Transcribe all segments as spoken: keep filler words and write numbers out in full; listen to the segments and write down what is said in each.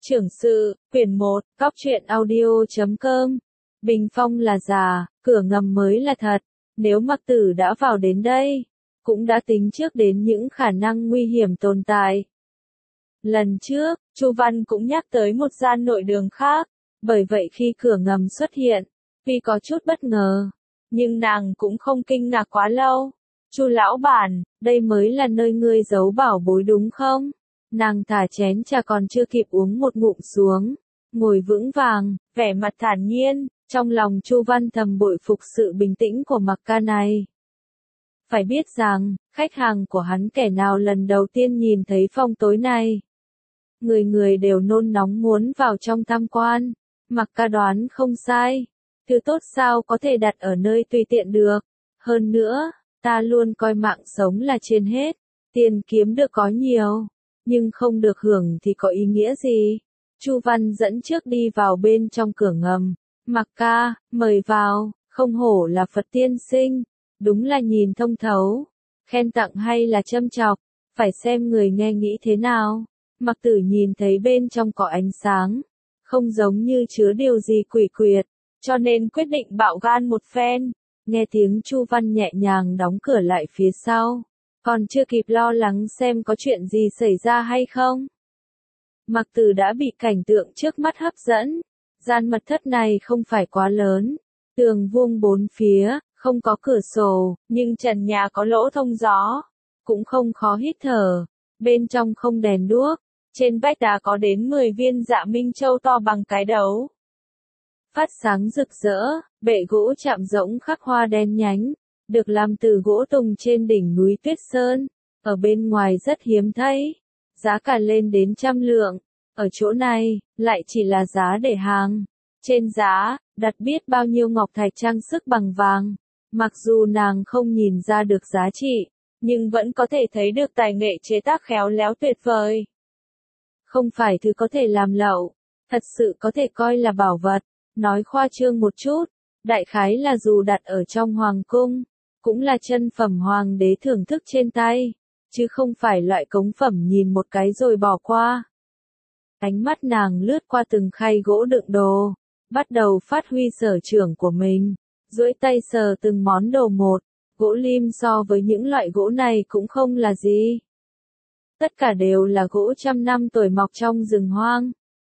Trưởng sự, quyển một, cóc truyện audio chấm com. Bình phong là giả, cửa ngầm mới là thật. Nếu Mặc Tử đã vào đến đây, cũng đã tính trước đến những khả năng nguy hiểm tồn tại. Lần trước, Chu Văn cũng nhắc tới một gian nội đường khác, bởi vậy khi cửa ngầm xuất hiện, tuy có chút bất ngờ, nhưng nàng cũng không kinh ngạc quá lâu. Chu lão bản, đây mới là nơi ngươi giấu bảo bối đúng không? Nàng thả chén trà còn chưa kịp uống một ngụm xuống, ngồi vững vàng, vẻ mặt thản nhiên, trong lòng Chu Văn thầm bội phục sự bình tĩnh của Mặc ca này. Phải biết rằng, khách hàng của hắn kẻ nào lần đầu tiên nhìn thấy phong tối này. Người người đều nôn nóng muốn vào trong tham quan, Mặc ca đoán không sai. Thứ tốt sao có thể đặt ở nơi tùy tiện được. Hơn nữa, ta luôn coi mạng sống là trên hết, tiền kiếm được có nhiều, nhưng không được hưởng thì có ý nghĩa gì. Chu Văn dẫn trước đi vào bên trong cửa ngầm. Mặc ca, mời vào, không hổ là Phật tiên sinh, đúng là nhìn thông thấu. Khen tặng hay là châm chọc, phải xem người nghe nghĩ thế nào. Mặc Tử nhìn thấy bên trong có ánh sáng, không giống như chứa điều gì quỷ quyệt, cho nên quyết định bạo gan một phen. Nghe tiếng Chu Văn nhẹ nhàng đóng cửa lại phía sau, còn chưa kịp lo lắng xem có chuyện gì xảy ra hay không. Mặc Tử đã bị cảnh tượng trước mắt hấp dẫn. Gian mật thất này không phải quá lớn, tường vuông bốn phía, không có cửa sổ, nhưng trần nhà có lỗ thông gió, cũng không khó hít thở. Bên trong không đèn đuốc, trên vách đá có đến mười viên Dạ Minh Châu to bằng cái đấu. Phát sáng rực rỡ, bệ gỗ chạm rỗng khắc hoa đen nhánh, được làm từ gỗ tùng trên đỉnh núi Tuyết Sơn, ở bên ngoài rất hiếm thấy, giá cả lên đến trăm lượng. Ở chỗ này, lại chỉ là giá để hàng. Trên giá, đặt biết bao nhiêu ngọc thạch trang sức bằng vàng. Mặc dù nàng không nhìn ra được giá trị, nhưng vẫn có thể thấy được tài nghệ chế tác khéo léo tuyệt vời. Không phải thứ có thể làm lậu, thật sự có thể coi là bảo vật. Nói khoa trương một chút, đại khái là dù đặt ở trong hoàng cung, cũng là chân phẩm hoàng đế thưởng thức trên tay, chứ không phải loại cống phẩm nhìn một cái rồi bỏ qua. Ánh mắt nàng lướt qua từng khay gỗ đựng đồ, bắt đầu phát huy sở trường của mình, duỗi tay sờ từng món đồ một. Gỗ lim so với những loại gỗ này cũng không là gì. Tất cả đều là gỗ trăm năm tuổi mọc trong rừng hoang.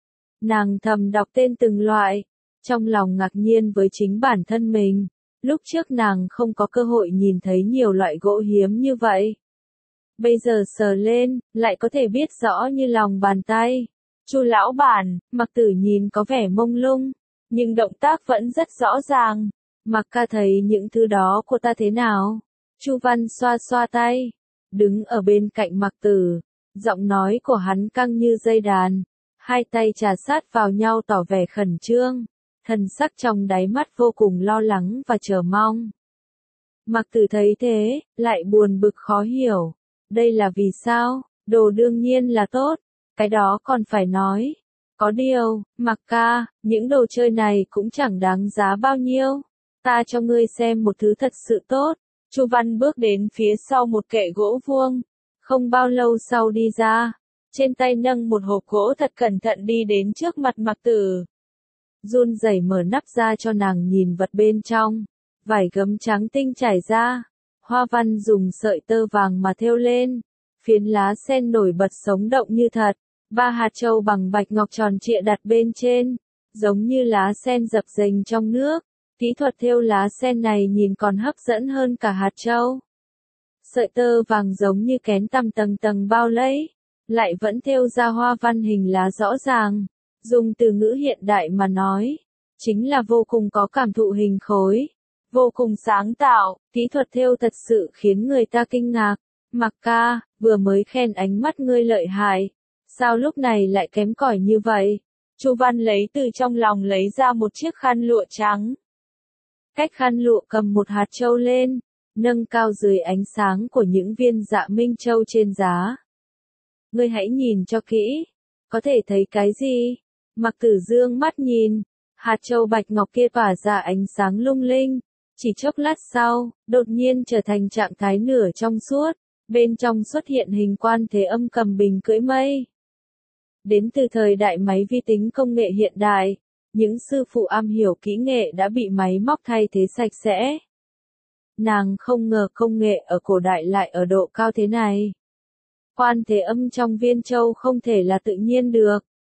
Nàng thầm đọc tên từng loại, trong lòng ngạc nhiên với chính bản thân mình. Lúc trước nàng không có cơ hội nhìn thấy nhiều loại gỗ hiếm như vậy. Bây giờ sờ lên, lại có thể biết rõ như lòng bàn tay. Chu lão bản, Mặc Tử nhìn có vẻ mông lung, nhưng động tác vẫn rất rõ ràng. Mặc ca thấy những thứ đó của ta thế nào? Chu Văn xoa xoa tay, đứng ở bên cạnh Mặc Tử, giọng nói của hắn căng như dây đàn, hai tay chà sát vào nhau tỏ vẻ khẩn trương, thần sắc trong đáy mắt vô cùng lo lắng và chờ mong. Mặc Tử thấy thế, lại buồn bực khó hiểu, đây là vì sao? Đồ đương nhiên là tốt. Cái đó còn phải nói. Có điều, Mặc ca, những đồ chơi này cũng chẳng đáng giá bao nhiêu. Ta cho ngươi xem một thứ thật sự tốt. Chu Văn bước đến phía sau một kệ gỗ vuông. Không bao lâu sau đi ra. Trên tay nâng một hộp gỗ thật cẩn thận đi đến trước mặt Mặc Tử. Run rẩy mở nắp ra cho nàng nhìn vật bên trong. Vải gấm trắng tinh trải ra. Hoa văn dùng sợi tơ vàng mà thêu lên. Phiến lá sen nổi bật sống động như thật. Ba hạt châu bằng bạch ngọc tròn trịa đặt bên trên, giống như lá sen dập dềnh trong nước. Kỹ thuật thêu lá sen này nhìn còn hấp dẫn hơn cả hạt châu. Sợi tơ vàng giống như kén tằm tầng tầng bao lấy, lại vẫn thêu ra hoa văn hình lá rõ ràng. Dùng từ ngữ hiện đại mà nói, chính là vô cùng có cảm thụ hình khối, vô cùng sáng tạo. Kỹ thuật thêu thật sự khiến người ta kinh ngạc. Mặc ca, vừa mới khen ánh mắt ngươi lợi hại. Sao lúc này lại kém cỏi như vậy? Chu Văn lấy từ trong lòng lấy ra một chiếc khăn lụa trắng. Cách khăn lụa cầm một hạt châu lên, nâng cao dưới ánh sáng của những viên Dạ Minh Châu trên giá. Ngươi hãy nhìn cho kỹ, có thể thấy cái gì? Mặc Tử dương mắt nhìn, hạt châu bạch ngọc kia tỏa ra ánh sáng lung linh. Chỉ chốc lát sau, đột nhiên trở thành trạng thái nửa trong suốt, bên trong xuất hiện hình Quan Thế Âm cầm bình cưỡi mây. Đến từ thời đại máy vi tính công nghệ hiện đại, những sư phụ am hiểu kỹ nghệ đã bị máy móc thay thế sạch sẽ. Nàng không ngờ công nghệ ở cổ đại lại ở độ cao thế này. Quan thế âm trong viên châu không thể là tự nhiên được,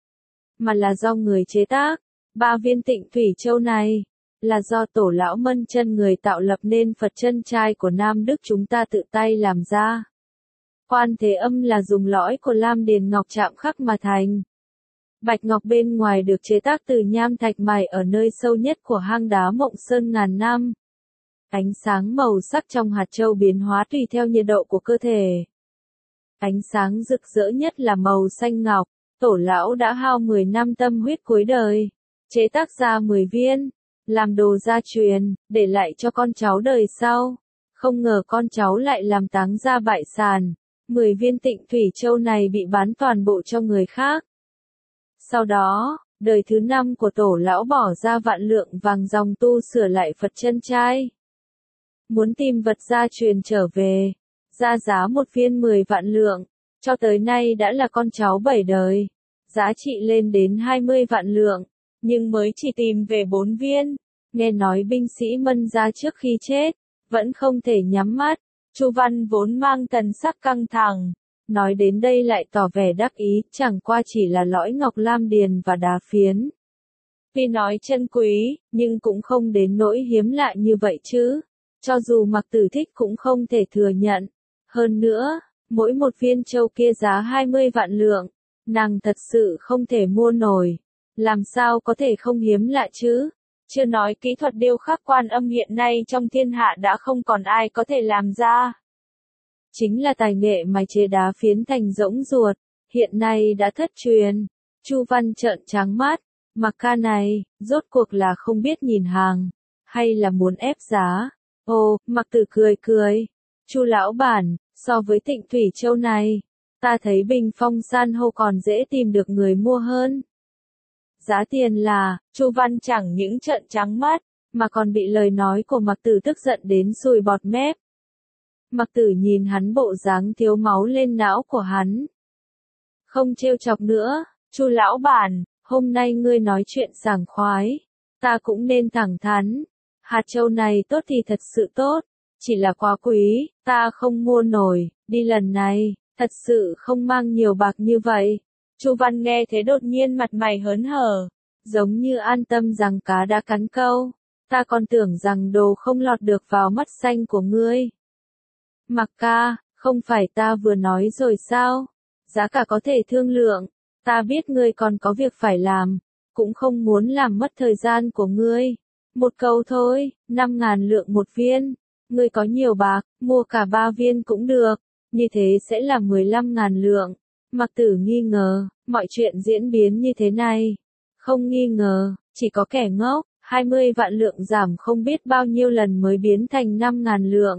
mà là do người chế tác. Ba viên tịnh thủy châu này là do tổ lão Mân Chân người tạo lập nên Phật chân trai của Nam Đức chúng ta tự tay làm ra. Quan thế âm là dùng lõi của lam điền ngọc chạm khắc mà thành. Bạch ngọc bên ngoài được chế tác từ nham thạch mài ở nơi sâu nhất của hang đá Mộng Sơn ngàn năm. Ánh sáng màu sắc trong hạt châu biến hóa tùy theo nhiệt độ của cơ thể. Ánh sáng rực rỡ nhất là màu xanh ngọc. Tổ lão đã hao mười năm tâm huyết cuối đời, chế tác ra mười viên, làm đồ gia truyền, để lại cho con cháu đời sau. Không ngờ con cháu lại làm táng ra bại sản. mười viên tịnh thủy châu này bị bán toàn bộ cho người khác. Sau đó, đời thứ năm của tổ lão bỏ ra vạn lượng vàng dòng tu sửa lại Phật chân trai. Muốn tìm vật gia truyền trở về, ra giá một viên mười vạn lượng, cho tới nay đã là con cháu bảy đời, giá trị lên đến hai mươi vạn lượng, nhưng mới chỉ tìm về bốn viên. Nghe nói binh sĩ Mân gia trước khi chết, vẫn không thể nhắm mắt. Chu Văn vốn mang thần sắc căng thẳng, nói đến đây lại tỏ vẻ đắc ý, chẳng qua chỉ là lõi ngọc lam điền và đá phiến. Tuy nói chân quý, nhưng cũng không đến nỗi hiếm lạ như vậy chứ. Cho dù Mặc Tử thích cũng không thể thừa nhận. Hơn nữa, mỗi một viên châu kia giá hai mươi vạn lượng, nàng thật sự không thể mua nổi. Làm sao có thể không hiếm lạ chứ? Chưa nói kỹ thuật điêu khắc Quan Âm hiện nay trong thiên hạ đã không còn ai có thể làm ra. Chính là tài nghệ mài chế đá phiến thành rỗng ruột, hiện nay đã thất truyền. Chu Văn trợn trắng mắt, Mặc ca này, rốt cuộc là không biết nhìn hàng, hay là muốn ép giá? Ồ, Mặc Tử cười cười. Chu lão bản, so với tịnh thủy châu này, ta thấy bình phong san hô còn dễ tìm được người mua hơn. Giá tiền là, Chu Văn chẳng những trợn trắng mắt, mà còn bị lời nói của Mặc Tử tức giận đến sùi bọt mép. Mặc Tử nhìn hắn bộ dáng thiếu máu lên não của hắn. Không trêu chọc nữa, Chu lão bản, hôm nay ngươi nói chuyện sảng khoái, ta cũng nên thẳng thắn. Hạt châu này tốt thì thật sự tốt, chỉ là quá quý, ta không mua nổi, đi lần này, thật sự không mang nhiều bạc như vậy. Chu Văn nghe thế đột nhiên mặt mày hớn hở, giống như an tâm rằng cá đã cắn câu, ta còn tưởng rằng đồ không lọt được vào mắt xanh của ngươi. Mặc ca, không phải ta vừa nói rồi sao, giá cả có thể thương lượng, ta biết ngươi còn có việc phải làm, cũng không muốn làm mất thời gian của ngươi. Một câu thôi, năm ngàn lượng một viên, ngươi có nhiều bạc, mua cả ba viên cũng được, như thế sẽ là mười lăm ngàn lượng. Mặc Tử nghi ngờ, mọi chuyện diễn biến như thế này. Không nghi ngờ, chỉ có kẻ ngốc, hai mươi vạn lượng giảm không biết bao nhiêu lần mới biến thành năm ngàn lượng.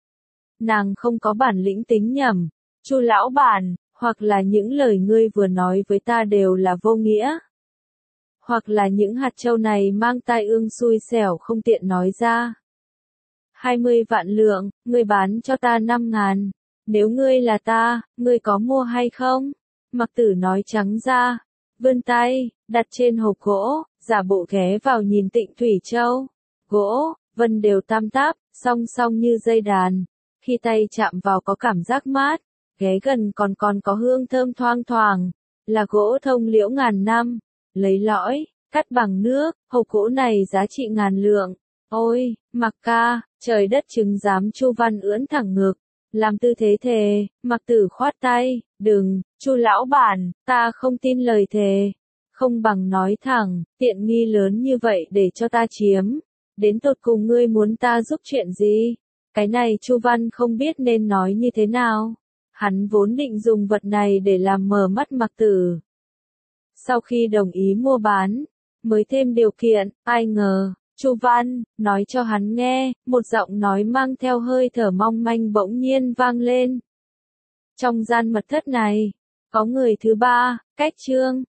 Nàng không có bản lĩnh tính nhầm, Chu lão bản, hoặc là những lời ngươi vừa nói với ta đều là vô nghĩa. Hoặc là những hạt châu này mang tai ương xui xẻo không tiện nói ra. hai mươi vạn lượng, ngươi bán cho ta năm ngàn. Nếu ngươi là ta, ngươi có mua hay không? Mặc Tử nói trắng ra, vươn tay, đặt trên hộp gỗ, giả bộ ghé vào nhìn Tịnh Thủy Châu. Gỗ, vân đều tam táp, song song như dây đàn. Khi tay chạm vào có cảm giác mát, ghé gần còn còn có hương thơm thoang thoảng. Là gỗ thông liễu ngàn năm, lấy lõi, cắt bằng nước, hộp gỗ này giá trị ngàn lượng. Ôi, Mặc ca, trời đất chứng giám. Chu Văn ưỡn thẳng ngực, làm tư thế thề. Mặc Tử khoát tay, đừng, Chu lão bản, ta không tin lời thề. Không bằng nói thẳng, tiện nghi lớn như vậy để cho ta chiếm. Đến tột cùng ngươi muốn ta giúp chuyện gì? Cái này Chu Văn không biết nên nói như thế nào. Hắn vốn định dùng vật này để làm mờ mắt Mặc Tử. Sau khi đồng ý mua bán, mới thêm điều kiện, ai ngờ, Chu Văn, nói cho hắn nghe, một giọng nói mang theo hơi thở mong manh bỗng nhiên vang lên. Trong gian mật thất này, có người thứ ba, Cách Trương,